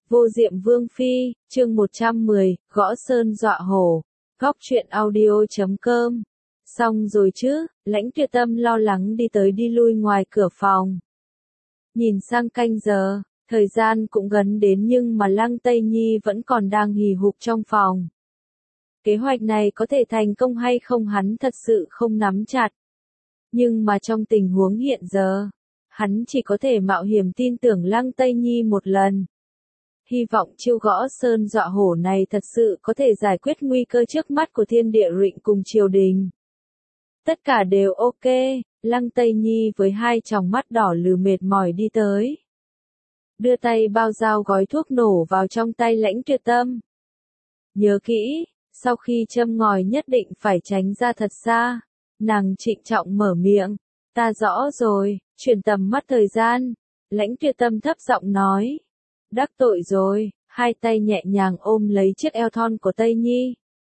Vô Diệm Vương Phi, chương 110, Gõ Sơn Dọa Hổ. Góc truyện audio.com. Xong rồi chứ, Lãnh Tuyệt Tâm lo lắng đi tới đi lui ngoài cửa phòng. Nhìn sang canh giờ, thời gian cũng gần đến nhưng mà Lăng Tây Nhi vẫn còn đang hì hục trong phòng. Kế hoạch này có thể thành công hay không hắn thật sự không nắm chặt. Nhưng mà trong tình huống hiện giờ, hắn chỉ có thể mạo hiểm tin tưởng Lăng Tây Nhi một lần. Hy vọng chiêu Gõ Sơn Dọa Hổ này thật sự có thể giải quyết nguy cơ trước mắt của thiên địa rịnh cùng triều đình. Tất cả đều ok, Lăng Tây Nhi với hai tròng mắt đỏ lừ mệt mỏi đi tới. Đưa tay bao dao gói thuốc nổ vào trong tay Lãnh Tuyệt Tâm. Nhớ kỹ, sau khi châm ngòi nhất định phải tránh ra thật xa. Nàng trịnh trọng mở miệng. Ta rõ rồi, chuyển tầm mắt thời gian. Lãnh Tuyệt Tâm thấp giọng nói. Đắc tội rồi, hai tay nhẹ nhàng ôm lấy chiếc eo thon của Tây Nhi.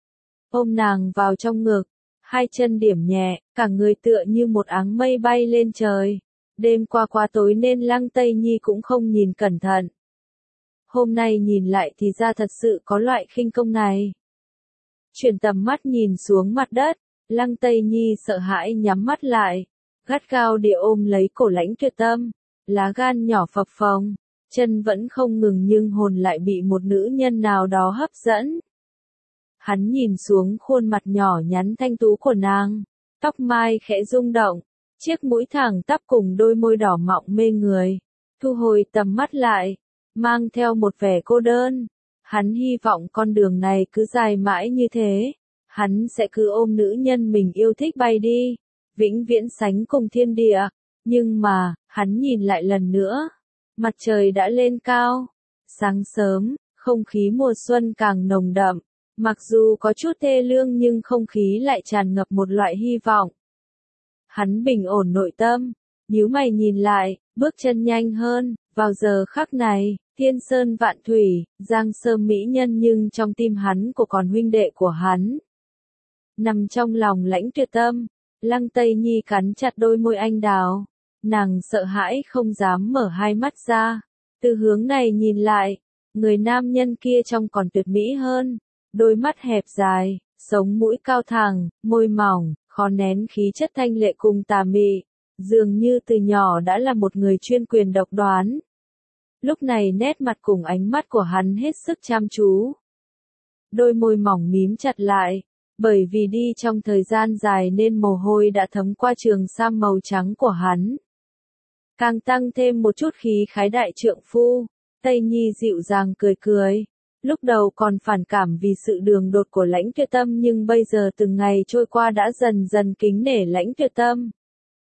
Ôm nàng vào trong ngực, hai chân điểm nhẹ, cả người tựa như một áng mây bay lên trời. Đêm qua quá tối nên Lăng Tây Nhi cũng không nhìn cẩn thận. Hôm nay nhìn lại thì ra thật sự có loại khinh công này. Chuyển tầm mắt nhìn xuống mặt đất, Lăng Tây Nhi sợ hãi nhắm mắt lại, gắt gao địa ôm lấy cổ Lãnh Tuyệt Tâm, lá gan nhỏ phập phồng. Chân vẫn không ngừng nhưng hồn lại bị một nữ nhân nào đó hấp dẫn. Hắn nhìn xuống khuôn mặt nhỏ nhắn thanh tú của nàng, tóc mai khẽ rung động, chiếc mũi thẳng tắp cùng đôi môi đỏ mọng mê người. Thu hồi tầm mắt lại, mang theo một vẻ cô đơn. Hắn hy vọng con đường này cứ dài mãi như thế, hắn sẽ cứ ôm nữ nhân mình yêu thích bay đi, vĩnh viễn sánh cùng thiên địa. Nhưng mà, hắn nhìn lại lần nữa. Mặt trời đã lên cao. Sáng sớm, không khí mùa xuân càng nồng đậm. Mặc dù có chút thê lương nhưng không khí lại tràn ngập một loại hy vọng. Hắn bình ổn nội tâm, nhíu mày nhìn lại, bước chân nhanh hơn. Vào giờ khắc này, thiên sơn vạn thủy, giang sơn mỹ nhân nhưng trong tim hắn của còn huynh đệ của hắn. Nằm trong lòng Lãnh Tuyệt Tâm, Lăng Tây Nhi cắn chặt đôi môi anh đào. Nàng sợ hãi không dám mở hai mắt ra. Từ hướng này nhìn lại, người nam nhân kia trông còn tuyệt mỹ hơn. Đôi mắt hẹp dài, sống mũi cao thẳng, môi mỏng, khó nén khí chất thanh lệ cùng tà mị. Dường như từ nhỏ đã là một người chuyên quyền độc đoán. Lúc này nét mặt cùng ánh mắt của hắn hết sức chăm chú. Đôi môi mỏng mím chặt lại. Bởi vì đi trong thời gian dài nên mồ hôi đã thấm qua trường sam màu trắng của hắn. Càng tăng thêm một chút khí khái đại trượng phu. Tây Nhi dịu dàng cười cười. Lúc đầu còn phản cảm vì sự đường đột của Lãnh Tuyệt Tâm nhưng bây giờ từng ngày trôi qua đã dần dần kính nể Lãnh Tuyệt Tâm.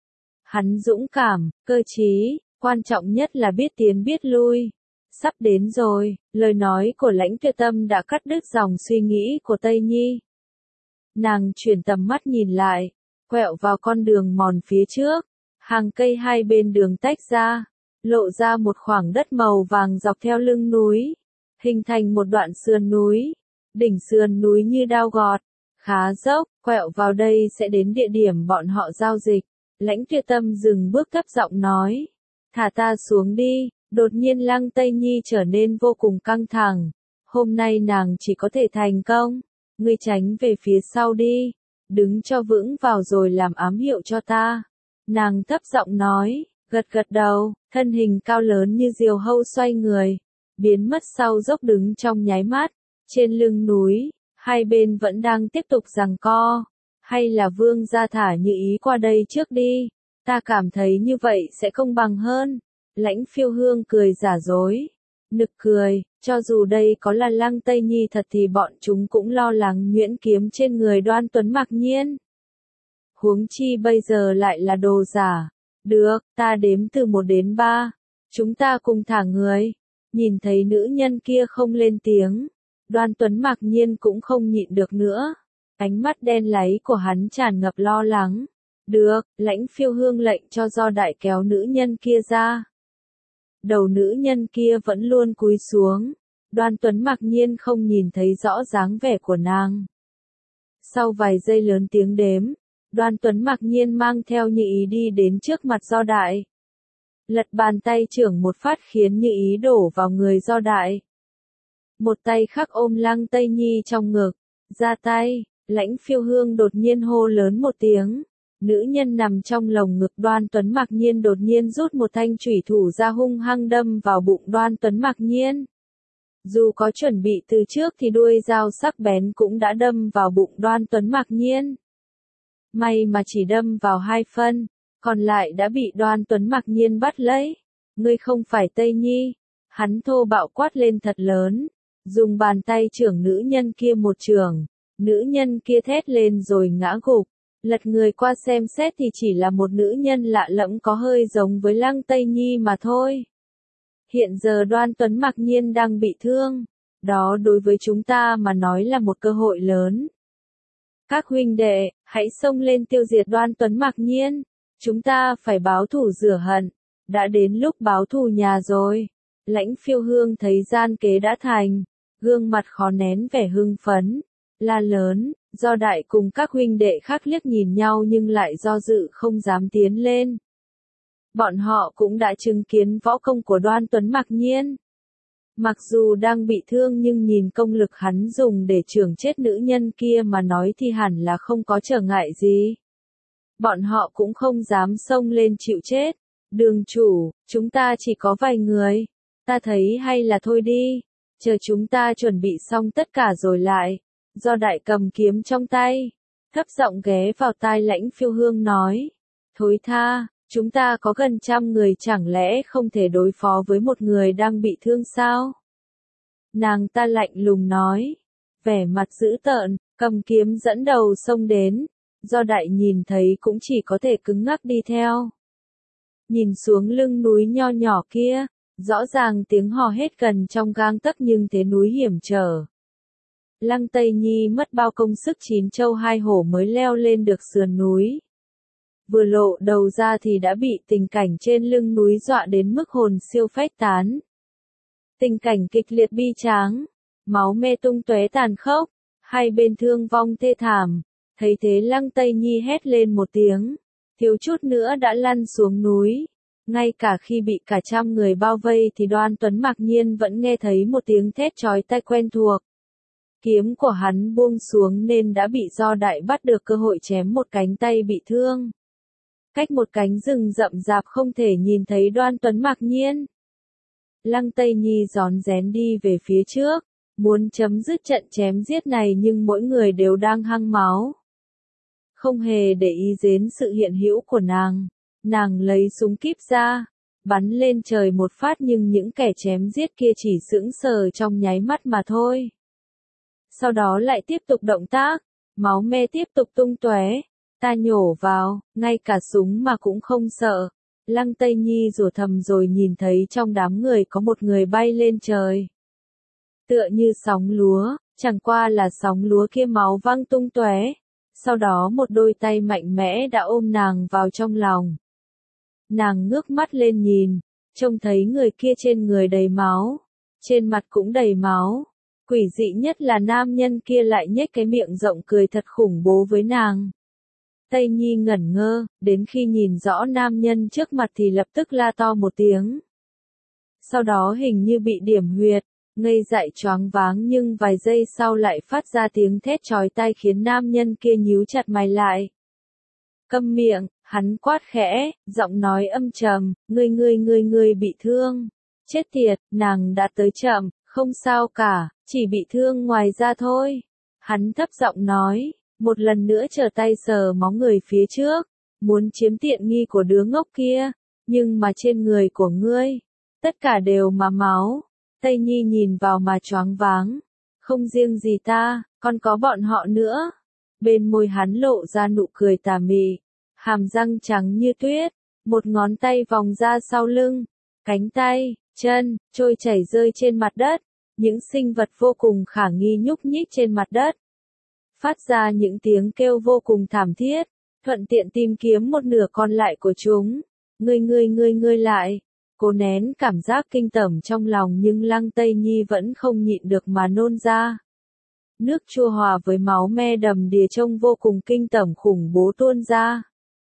Hắn dũng cảm, cơ trí, quan trọng nhất là biết tiến biết lui. Sắp đến rồi, lời nói của Lãnh Tuyệt Tâm đã cắt đứt dòng suy nghĩ của Tây Nhi. Nàng chuyển tầm mắt nhìn lại, quẹo vào con đường mòn phía trước. Hàng cây hai bên đường tách ra, lộ ra một khoảng đất màu vàng dọc theo lưng núi, hình thành một đoạn sườn núi. Đỉnh sườn núi như đao gọt, khá dốc, quẹo vào đây sẽ đến địa điểm bọn họ giao dịch. Lãnh Tuyệt Tâm dừng bước thấp giọng nói, thả ta xuống đi. Đột nhiên Lăng Tây Nhi trở nên vô cùng căng thẳng. Hôm nay nàng chỉ có thể thành công. Ngươi tránh về phía sau đi, đứng cho vững vào rồi làm ám hiệu cho ta. Nàng thấp giọng nói, gật gật đầu, thân hình cao lớn như diều hâu xoay người, biến mất sau dốc đứng trong nháy mắt. Trên lưng núi, hai bên vẫn đang tiếp tục giằng co. Hay là vương gia thả Như Ý qua đây trước đi, ta cảm thấy như vậy sẽ công bằng hơn. Lãnh Phiêu Hương cười giả dối, nực cười, cho dù đây có là Lăng Tây Nhi thật thì bọn chúng cũng lo lắng nhuyễn kiếm trên người Đoan Tuấn Mặc Nhiên. Huống chi bây giờ lại là đồ giả. Được, ta đếm từ 1 đến 3. Chúng ta cùng thả người. Nhìn thấy nữ nhân kia không lên tiếng. Đoan Tuấn Mặc Nhiên cũng không nhịn được nữa. Ánh mắt đen láy của hắn tràn ngập lo lắng. Được, Lãnh Phiêu Hương lệnh cho Do Đại kéo nữ nhân kia ra. Đầu nữ nhân kia vẫn luôn cúi xuống. Đoan Tuấn Mặc Nhiên không nhìn thấy rõ dáng vẻ của nàng. Sau vài giây lớn tiếng đếm, Đoan Tuấn Mặc Nhiên mang theo Như Ý đi đến trước mặt Do Đại. Lật bàn tay trưởng một phát khiến Như Ý đổ vào người Do Đại. một tay khác ôm Lăng Tây Nhi trong ngực, ra tay, Lãnh Phiêu Hương đột nhiên hô lớn một tiếng. Nữ nhân nằm trong lồng ngực Đoan Tuấn Mặc Nhiên đột nhiên rút một thanh chủy thủ ra hung hăng đâm vào bụng Đoan Tuấn Mặc Nhiên. Dù có chuẩn bị từ trước thì đuôi dao sắc bén cũng đã đâm vào bụng Đoan Tuấn Mặc Nhiên. May mà chỉ đâm vào 2 phân, còn lại đã bị Đoan Tuấn Mặc Nhiên bắt lấy. Ngươi không phải Tây Nhi. Hắn thô bạo quát lên thật lớn, dùng bàn tay chưởng nữ nhân kia một chưởng. Nữ nhân kia thét lên rồi ngã gục. Lật người qua xem xét thì chỉ là một nữ nhân lạ lẫm có hơi giống với Lăng Tây Nhi mà thôi. Hiện giờ Đoan Tuấn Mặc Nhiên đang bị thương. Đó đối với chúng ta mà nói là một cơ hội lớn. Các huynh đệ, hãy xông lên tiêu diệt Đoan Tuấn Mặc Nhiên. Chúng ta phải báo thù rửa hận. Đã đến lúc báo thù nhà rồi. Lãnh Phiêu Hương thấy gian kế đã thành. Gương mặt khó nén vẻ hưng phấn. La lớn, Do Đại cùng các huynh đệ khác liếc nhìn nhau nhưng lại do dự không dám tiến lên. Bọn họ cũng đã chứng kiến võ công của Đoan Tuấn Mặc Nhiên. Mặc dù đang bị thương nhưng nhìn công lực hắn dùng để chưởng chết nữ nhân kia mà nói thì hẳn là không có trở ngại gì. Bọn họ cũng không dám xông lên chịu chết. Đường chủ, chúng ta chỉ có vài người. Ta thấy hay là thôi đi. Chờ chúng ta chuẩn bị xong tất cả rồi lại. Do Đại cầm kiếm trong tay. Thấp giọng ghé vào tai Lãnh Phiêu Hương nói. Thối tha, chúng ta có gần 100 người chẳng lẽ không thể đối phó với một người đang bị thương sao? Nàng ta lạnh lùng nói. Vẻ mặt dữ tợn, cầm kiếm dẫn đầu xông đến. Do Đại nhìn thấy cũng chỉ có thể cứng ngắc đi theo. Nhìn xuống lưng núi nho nhỏ kia, rõ ràng tiếng hò hét gần trong gang tấc nhưng thế núi hiểm trở. Lăng Tây Nhi mất bao công sức 9 châu 2 hổ mới leo lên được sườn núi. Vừa lộ đầu ra thì đã bị tình cảnh trên lưng núi dọa đến mức hồn siêu phách tán. Tình cảnh kịch liệt bi tráng, máu me tung tóe tàn khốc, hai bên thương vong thê thảm. Thấy thế Lăng Tây Nhi hét lên một tiếng, thiếu chút nữa đã lăn xuống núi. Ngay cả khi bị cả 100 người bao vây thì Đoan Tuấn Mặc Nhiên vẫn nghe thấy một tiếng thét chói tai quen thuộc. Kiếm của hắn buông xuống nên đã bị Do Đại bắt được cơ hội chém một cánh tay bị thương. Cách một cánh rừng rậm rạp không thể nhìn thấy Đoan Tuấn Mặc Nhiên. Lăng Tây Nhi rón rén đi về phía trước, muốn chấm dứt trận chém giết này nhưng mỗi người đều đang hăng máu. Không hề để ý đến sự hiện hữu của nàng lấy súng kíp ra, bắn lên trời một phát nhưng những kẻ chém giết kia chỉ sững sờ trong nháy mắt mà thôi. Sau đó lại tiếp tục động tác, máu me tiếp tục tung tóe. Ta nhổ vào, ngay cả súng mà cũng không sợ. Lăng Tây Nhi rủa thầm rồi nhìn thấy trong đám người có một người bay lên trời. Tựa như sóng lúa, chẳng qua là sóng lúa kia máu văng tung tóe. Sau đó một đôi tay mạnh mẽ đã ôm nàng vào trong lòng. Nàng ngước mắt lên nhìn, trông thấy người kia trên người đầy máu, trên mặt cũng đầy máu. Quỷ dị nhất là nam nhân kia lại nhếch cái miệng rộng cười thật khủng bố với nàng. Tây Nhi ngẩn ngơ, đến khi nhìn rõ nam nhân trước mặt thì lập tức la to một tiếng. Sau đó hình như bị điểm huyệt, ngây dại choáng váng nhưng vài giây sau lại phát ra tiếng thét chói tai khiến nam nhân kia nhíu chặt mày lại. Câm miệng, hắn quát khẽ, giọng nói âm trầm, ngươi bị thương. Chết tiệt, nàng đã tới chậm, không sao cả, chỉ bị thương ngoài da thôi. Hắn thấp giọng nói, một lần nữa trở tay sờ móng người phía trước, muốn chiếm tiện nghi của đứa ngốc kia, nhưng mà trên người của ngươi, tất cả đều mà máu. Tây Nhi nhìn vào mà choáng váng, không riêng gì ta, còn có bọn họ nữa. Bên môi hắn lộ ra nụ cười tà mị, hàm răng trắng như tuyết, một ngón tay vòng ra sau lưng, cánh tay, chân, trôi chảy rơi trên mặt đất, những sinh vật vô cùng khả nghi nhúc nhích trên mặt đất. Phát ra những tiếng kêu vô cùng thảm thiết, thuận tiện tìm kiếm một nửa còn lại của chúng. Ngươi lại. Cố nén cảm giác kinh tởm trong lòng nhưng Lăng Tây Nhi vẫn không nhịn được mà nôn ra. Nước chua hòa với máu me đầm đìa trông vô cùng kinh tởm khủng bố tuôn ra.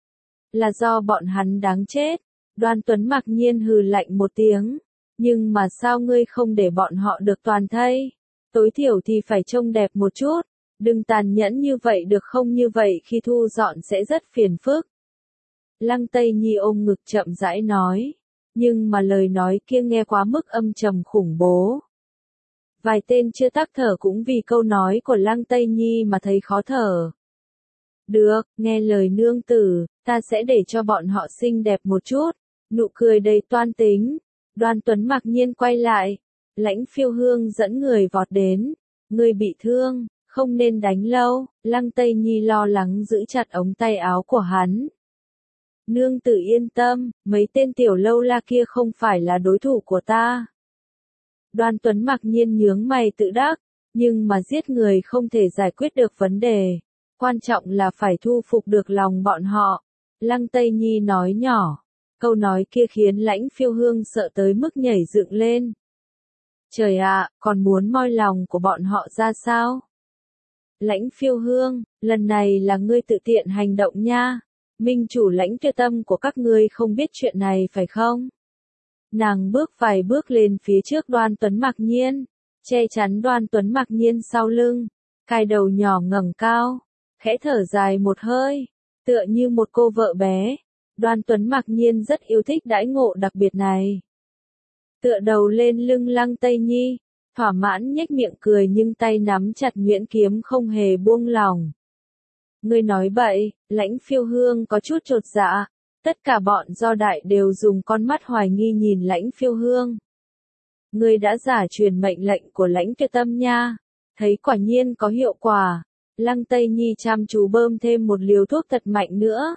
Là do bọn hắn đáng chết. Đoan Tuấn Mặc Nhiên hừ lạnh một tiếng. Nhưng mà sao ngươi không để bọn họ được toàn thây? Tối thiểu thì phải trông đẹp một chút, đừng tàn nhẫn như vậy được không, như vậy khi thu dọn sẽ rất phiền phức. Lăng Tây Nhi ôm ngực chậm rãi nói, nhưng mà lời nói kia nghe quá mức âm trầm khủng bố. Vài tên chưa tắc thở cũng vì câu nói của Lăng Tây Nhi mà thấy khó thở. Được, nghe lời nương tử, ta sẽ để cho bọn họ xinh đẹp một chút. Nụ cười đầy toan tính. Đoan Tuấn mặc nhiên quay lại. Lãnh Phiêu Hương dẫn người vọt đến. Người bị thương, không nên đánh lâu. Lăng Tây Nhi lo lắng giữ chặt ống tay áo của hắn. Nương tử yên tâm, mấy tên tiểu lâu la kia không phải là đối thủ của ta. Đoan Tuấn mặc nhiên nhướng mày tự đắc, nhưng mà giết người không thể giải quyết được vấn đề. Quan trọng là phải thu phục được lòng bọn họ. Lăng Tây Nhi nói nhỏ. Câu nói kia khiến Lãnh Phiêu Hương sợ tới mức nhảy dựng lên. Trời ạ, còn muốn moi lòng của bọn họ ra sao? Lãnh Phiêu Hương, lần này là ngươi tự tiện hành động nha. Minh chủ Lãnh Tuyệt Tâm của các ngươi không biết chuyện này phải không? Nàng bước vài bước lên phía trước Đoan Tuấn mặc nhiên, che chắn Đoan Tuấn mặc nhiên sau lưng, cài đầu nhỏ ngẩng cao, khẽ thở dài một hơi, tựa như một cô vợ bé. Đoan Tuấn mặc nhiên rất yêu thích đãi ngộ đặc biệt này. Tựa đầu lên lưng Lăng Tây Nhi, thỏa mãn nhếch miệng cười nhưng tay nắm chặt nhuyễn kiếm không hề buông lỏng. Ngươi nói bậy, Lãnh Phiêu Hương có chút chột dạ. Tất cả bọn Do Đại đều dùng con mắt hoài nghi nhìn Lãnh Phiêu Hương. Ngươi đã giả truyền mệnh lệnh của Lãnh Tuyệt Tâm nha. Thấy quả nhiên có hiệu quả. Lăng Tây Nhi chăm chú bơm thêm một liều thuốc thật mạnh nữa.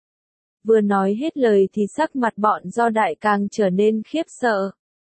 Vừa nói hết lời thì sắc mặt bọn Do Đại càng trở nên khiếp sợ.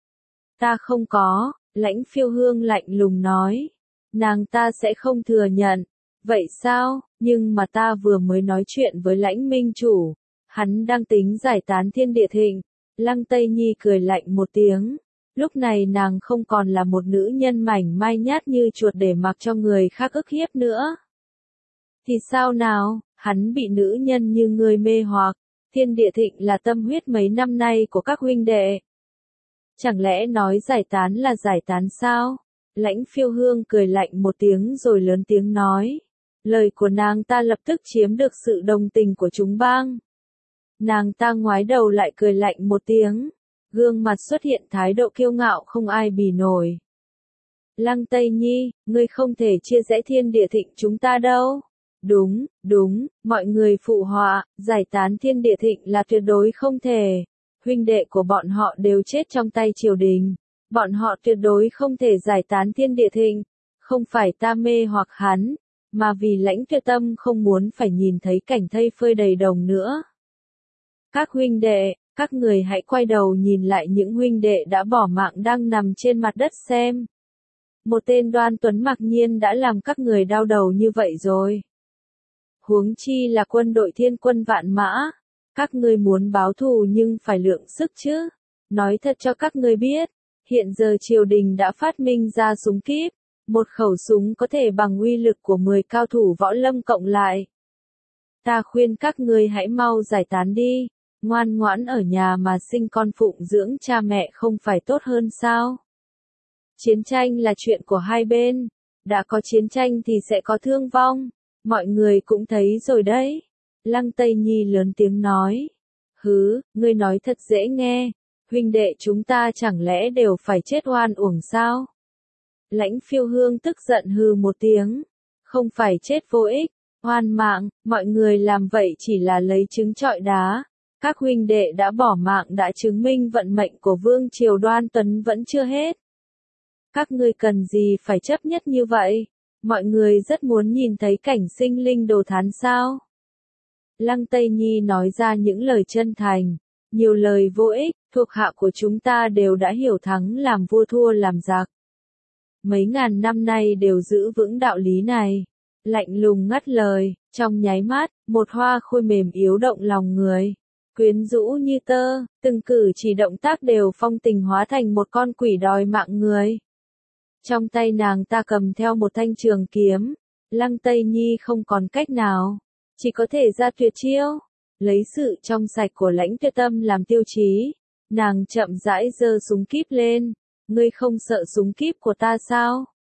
Ta không có, Lãnh Phiêu Hương lạnh lùng nói. Nàng ta sẽ không thừa nhận. Vậy sao, nhưng mà ta vừa mới nói chuyện với Lãnh Minh Chủ. Hắn đang tính giải tán Thiên Địa Thịnh. Lăng Tây Nhi cười lạnh một tiếng. Lúc này nàng không còn là một nữ nhân mảnh mai nhát như chuột để mặc cho người khác ức hiếp nữa. Thì sao nào, hắn bị nữ nhân như ngươi mê hoặc. Thiên Địa Thịnh là tâm huyết mấy năm nay của các huynh đệ. Chẳng lẽ nói giải tán là giải tán sao? Lãnh Phiêu Hương cười lạnh một tiếng rồi lớn tiếng nói. Lời của nàng ta lập tức chiếm được sự đồng tình của chúng bang. Nàng ta ngoái đầu lại cười lạnh một tiếng. Gương mặt xuất hiện thái độ kiêu ngạo không ai bì nổi. Lăng Tây Nhi, ngươi không thể chia rẽ Thiên Địa Thịnh chúng ta đâu. Đúng, mọi người phụ họa, giải tán Thiên Địa Thịnh là tuyệt đối không thể. Huynh đệ của bọn họ đều chết trong tay triều đình. Bọn họ tuyệt đối không thể giải tán Thiên Địa Thịnh. Không phải ta mê hoặc hắn, mà vì Lãnh Tuyệt Tâm không muốn phải nhìn thấy cảnh thây phơi đầy đồng nữa. Các huynh đệ, các người hãy quay đầu nhìn lại những huynh đệ đã bỏ mạng đang nằm trên mặt đất xem. Một tên Đoan Tuấn mặc nhiên đã làm các người đau đầu như vậy rồi. Huống chi là quân đội thiên quân vạn mã. Các ngươi muốn báo thù nhưng phải lượng sức chứ. Nói thật cho các ngươi biết, hiện giờ triều đình đã phát minh ra súng kíp. Một khẩu súng có thể bằng uy lực của 10 cao thủ võ lâm cộng lại. Ta khuyên các ngươi hãy mau giải tán đi. Ngoan ngoãn ở nhà mà sinh con phụng dưỡng cha mẹ không phải tốt hơn sao? Chiến tranh là chuyện của hai bên. Đã có chiến tranh thì sẽ có thương vong. Mọi người cũng thấy rồi đấy. Lăng Tây Nhi lớn tiếng nói. Hứ, ngươi nói thật dễ nghe. Huynh đệ chúng ta chẳng lẽ đều phải chết oan uổng sao? Lãnh Phiêu Hương tức giận hừ một tiếng. Không phải chết vô ích, oan mạng, mọi người làm vậy chỉ là lấy trứng trọi đá. Các huynh đệ đã bỏ mạng đã chứng minh vận mệnh của Vương Triều Đoan Tuấn vẫn chưa hết. Các ngươi cần gì phải chấp nhất như vậy? Mọi người rất muốn nhìn thấy cảnh sinh linh đồ thán sao? Lăng Tây Nhi nói ra những lời chân thành, nhiều lời vô ích, thuộc hạ của chúng ta đều đã hiểu thắng làm vua thua làm giặc. Mấy ngàn năm nay đều giữ vững đạo lý này. Lạnh lùng ngắt lời, trong nháy mắt, một hoa khôi mềm yếu động lòng người. Quyến rũ như tơ, từng cử chỉ động tác đều phong tình hóa thành một con quỷ đòi mạng người. Trong tay nàng ta cầm theo một thanh trường kiếm. Lăng Tây Nhi không còn cách nào, chỉ có thể ra tuyệt chiêu. Lấy sự trong sạch của Lãnh Tuyệt Tâm làm tiêu chí. Nàng chậm rãi giơ súng kíp lên. Ngươi không sợ súng kíp của ta sao?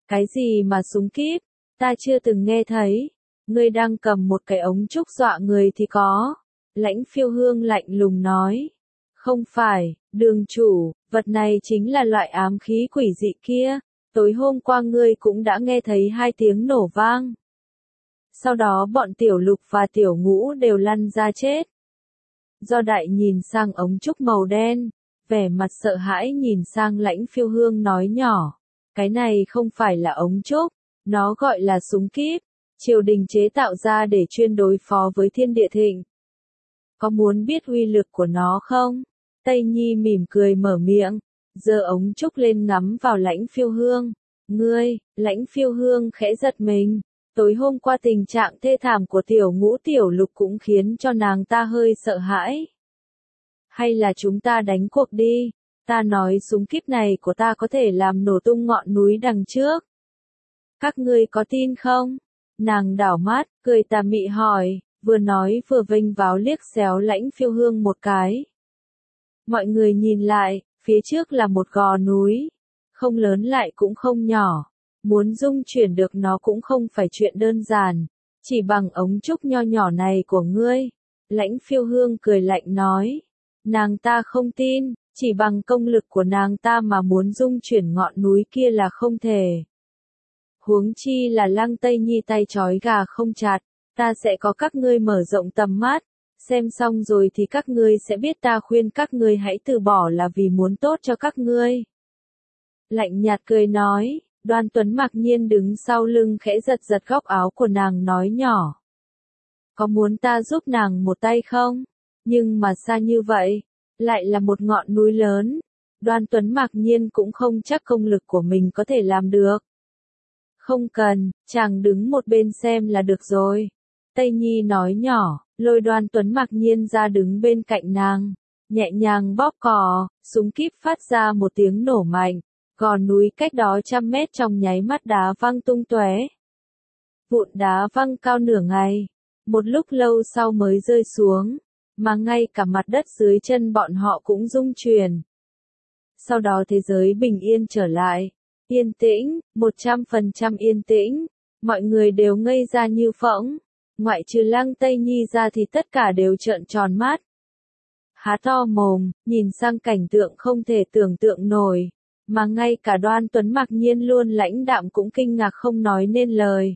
Cái gì mà súng kíp? Ta chưa từng nghe thấy. Ngươi đang cầm một cái ống trúc dọa người thì có. Lãnh Phiêu Hương lạnh lùng nói. Không phải, đường chủ, vật này chính là loại ám khí quỷ dị kia. Tối hôm qua ngươi cũng đã nghe thấy 2 tiếng nổ vang. Sau đó bọn Tiểu Lục và Tiểu Ngũ đều lăn ra chết. Do Đại nhìn sang ống trúc màu đen, vẻ mặt sợ hãi nhìn sang Lãnh Phiêu Hương nói nhỏ. Cái này không phải là ống trúc, nó gọi là súng kíp. Triều đình chế tạo ra để chuyên đối phó với Thiên Địa Thịnh. Có muốn biết uy lực của nó không? Tây Nhi mỉm cười mở miệng, giơ ống trúc lên ngắm vào Lãnh Phiêu Hương. Ngươi, Lãnh Phiêu Hương khẽ giật mình. Tối hôm qua tình trạng thê thảm của Tiểu Ngũ Tiểu Lục cũng khiến cho nàng ta hơi sợ hãi. Hay là chúng ta đánh cuộc đi? Ta nói súng kíp này của ta có thể làm nổ tung ngọn núi đằng trước. Các ngươi có tin không? Nàng đảo mắt, cười tà mị hỏi, vừa nói vừa vênh váo liếc xéo Lãnh Phiêu Hương một cái. Mọi người nhìn lại, phía trước là một gò núi. Không lớn lại cũng không nhỏ. Muốn dung chuyển được nó cũng không phải chuyện đơn giản. Chỉ bằng ống trúc nho nhỏ này của ngươi. Lãnh Phiêu Hương cười lạnh nói. Nàng ta không tin, chỉ bằng công lực của nàng ta mà muốn dung chuyển ngọn núi kia là không thể. Huống chi là Lăng Tây Nhi tay trói gà không chặt, ta sẽ có các ngươi mở rộng tầm mắt, xem xong rồi thì các ngươi sẽ biết ta khuyên các ngươi hãy từ bỏ là vì muốn tốt cho các ngươi. Lạnh nhạt cười nói, Đoan Tuấn mặc nhiên đứng sau lưng khẽ giật giật góc áo của nàng nói nhỏ. Có muốn ta giúp nàng một tay không? Nhưng mà xa như vậy, lại là một ngọn núi lớn. Đoan Tuấn mặc nhiên cũng không chắc công lực của mình có thể làm được. Không cần, chàng đứng một bên xem là được rồi. Tây Nhi nói nhỏ, lôi Đoan Tuấn mặc nhiên ra đứng bên cạnh nàng. Nhẹ nhàng bóp cò, súng kíp phát ra một tiếng nổ mạnh. Gò núi cách đó 100 mét trong nháy mắt đá văng tung tóe. Vụn đá văng cao nửa ngày. Một lúc lâu sau mới rơi xuống. Mà ngay cả mặt đất dưới chân bọn họ cũng rung chuyển. Sau đó thế giới bình yên trở lại. Yên tĩnh, 100% yên tĩnh. Mọi người đều ngây ra như phỗng. Ngoại trừ Lăng Tây Nhi ra thì tất cả đều trợn tròn mắt. Há to mồm, nhìn sang cảnh tượng không thể tưởng tượng nổi. Mà ngay cả Đoan Tuấn mặc nhiên luôn lãnh đạm cũng kinh ngạc không nói nên lời.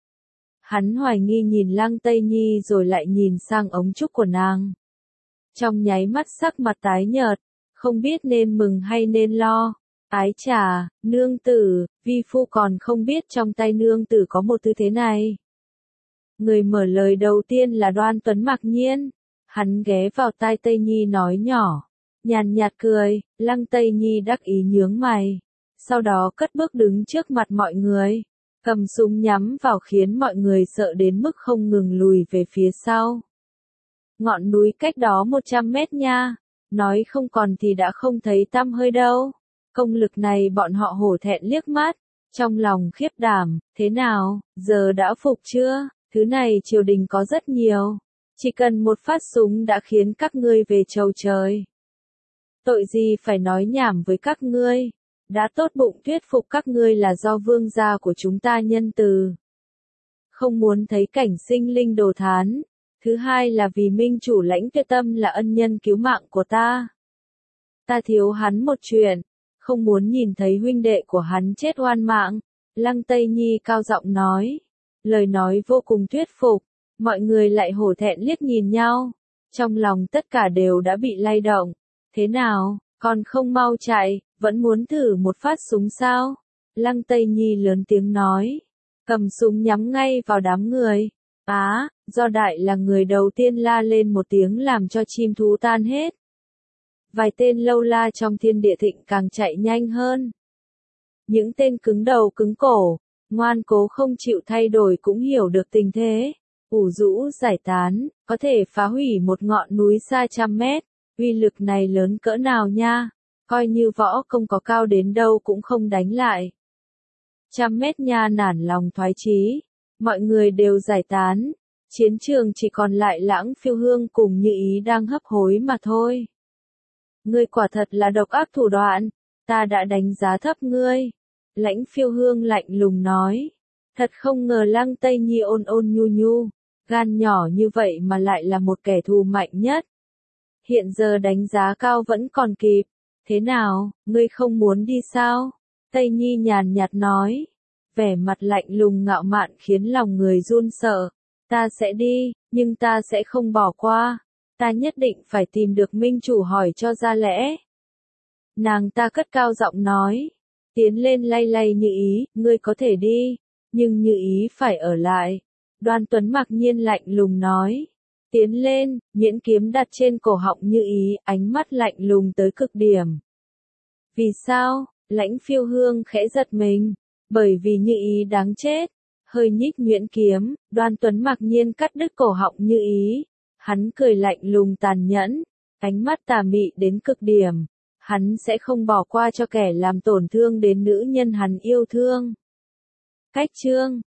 Hắn hoài nghi nhìn Lăng Tây Nhi rồi lại nhìn sang ống trúc của nàng. Trong nháy mắt sắc mặt tái nhợt, không biết nên mừng hay nên lo. Ái chà, nương tử, vi phu còn không biết trong tay nương tử có một thứ thế này. Người mở lời đầu tiên là Đoan Tuấn mặc nhiên. Hắn ghé vào tai Tây Nhi nói nhỏ. Nhàn nhạt cười, Lăng Tây Nhi đắc ý nhướng mày. Sau đó cất bước đứng trước mặt mọi người. Cầm súng nhắm vào khiến mọi người sợ đến mức không ngừng lùi về phía sau. Ngọn núi cách đó 100 mét nha. Nói không còn thì đã không thấy tăm hơi đâu. Công lực này bọn họ hổ thẹn liếc mắt. Trong lòng khiếp đảm, thế nào, giờ đã phục chưa? Thứ này triều đình có rất nhiều. Chỉ cần một phát súng đã khiến các ngươi về chầu trời. Tội gì phải nói nhảm với các ngươi. Đã tốt bụng thuyết phục các ngươi là do vương gia của chúng ta nhân từ. Không muốn thấy cảnh sinh linh đồ thán. Thứ hai là vì minh chủ Lãnh Tuyệt Tâm là ân nhân cứu mạng của ta. Ta thiếu hắn một chuyện. Không muốn nhìn thấy huynh đệ của hắn chết oan mạng. Lăng Tây Nhi cao giọng nói. Lời nói vô cùng thuyết phục. Mọi người lại hổ thẹn liếc nhìn nhau. Trong lòng tất cả đều đã bị lay động. Thế nào, còn không mau chạy, vẫn muốn thử một phát súng sao? Lăng Tây Nhi lớn tiếng nói. Cầm súng nhắm ngay vào đám người. Do Đại là người đầu tiên la lên một tiếng làm cho chim thú tan hết. Vài tên lâu la trong Thiên Địa Thịnh càng chạy nhanh hơn. Những tên cứng đầu cứng cổ, ngoan cố không chịu thay đổi cũng hiểu được tình thế. Ủ rũ giải tán, có thể phá hủy một ngọn núi xa 100 mét. Uy lực này lớn cỡ nào nha, coi như võ công có cao đến đâu cũng không đánh lại. 100 mét nha, nản lòng thoái chí, mọi người đều giải tán, chiến trường chỉ còn lại Lãng Phiêu Hương cùng Như Ý đang hấp hối mà thôi. Ngươi quả thật là độc ác thủ đoạn, ta đã đánh giá thấp ngươi. Lãnh Phiêu Hương lạnh lùng nói. Thật không ngờ Lăng Tây Nhi ôn ôn nhu nhu, gan nhỏ như vậy mà lại là một kẻ thù mạnh nhất. Hiện giờ đánh giá cao vẫn còn kịp. Thế nào, ngươi không muốn đi sao? Tây Nhi nhàn nhạt nói. Vẻ mặt lạnh lùng ngạo mạn khiến lòng người run sợ. Ta sẽ đi, nhưng ta sẽ không bỏ qua. Ta nhất định phải tìm được minh chủ hỏi cho ra lẽ. Nàng ta cất cao giọng nói. Tiến lên lay lay Như Ý, ngươi có thể đi, nhưng Như Ý phải ở lại. Đoan Tuấn mặc nhiên lạnh lùng nói. Tiến lên, nhuyễn kiếm đặt trên cổ họng Như Ý, ánh mắt lạnh lùng tới cực điểm. Vì sao? Lãnh Phiêu Hương khẽ giật mình. Bởi vì Như Ý đáng chết. Hơi nhích nhuyễn kiếm, Đoan Tuấn mặc nhiên cắt đứt cổ họng Như Ý. Hắn cười lạnh lùng tàn nhẫn, ánh mắt tà mị đến cực điểm. Hắn sẽ không bỏ qua cho kẻ làm tổn thương đến nữ nhân hắn yêu thương. Cách chương